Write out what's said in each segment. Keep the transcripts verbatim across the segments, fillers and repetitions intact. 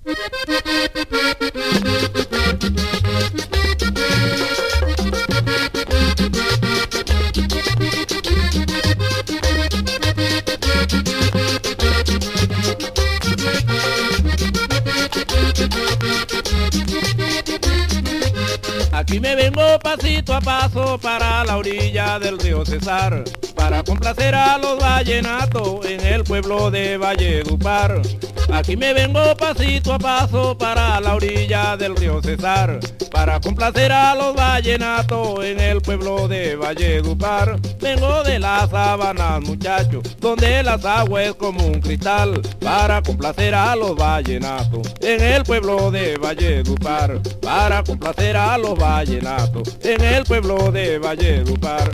Aquí me vengo pasito a paso para la orilla del río Cesar, para complacer a los vallenatos en el pueblo de Valledupar. Aquí me vengo pasito a paso para la orilla del río Cesar, para complacer a los vallenatos en el pueblo de Valledupar. Vengo de las sabanas, muchachos, donde las aguas es como un cristal, para complacer a los vallenatos en el pueblo de Valledupar, para complacer a los vallenatos en el pueblo de Valledupar.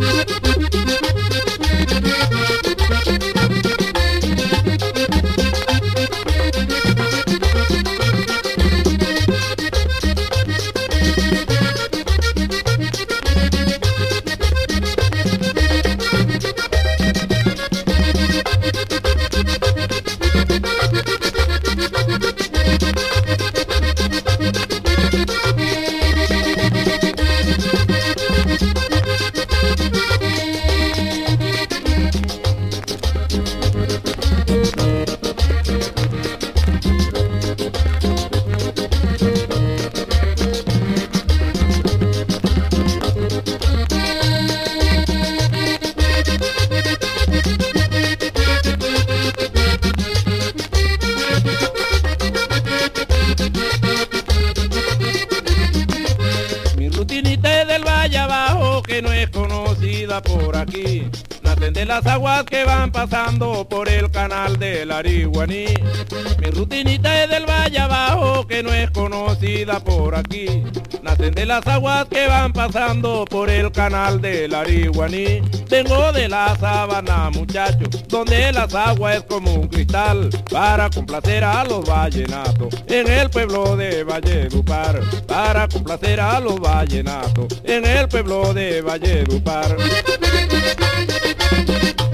Del Valle Abajo, que no es conocida por aquí, nacen de las aguas que van pasando por el canal del Ariguaní. Mi rutinita es del Valle Abajo, que no es conocida por aquí, nacen de las aguas que van pasando por el canal del Ariguaní. Vengo de la sabana, muchachos, donde las aguas es como un cristal, para complacer a los vallenatos en el pueblo de Valledupar, para complacer a los vallenatos en el pueblo de Valledupar.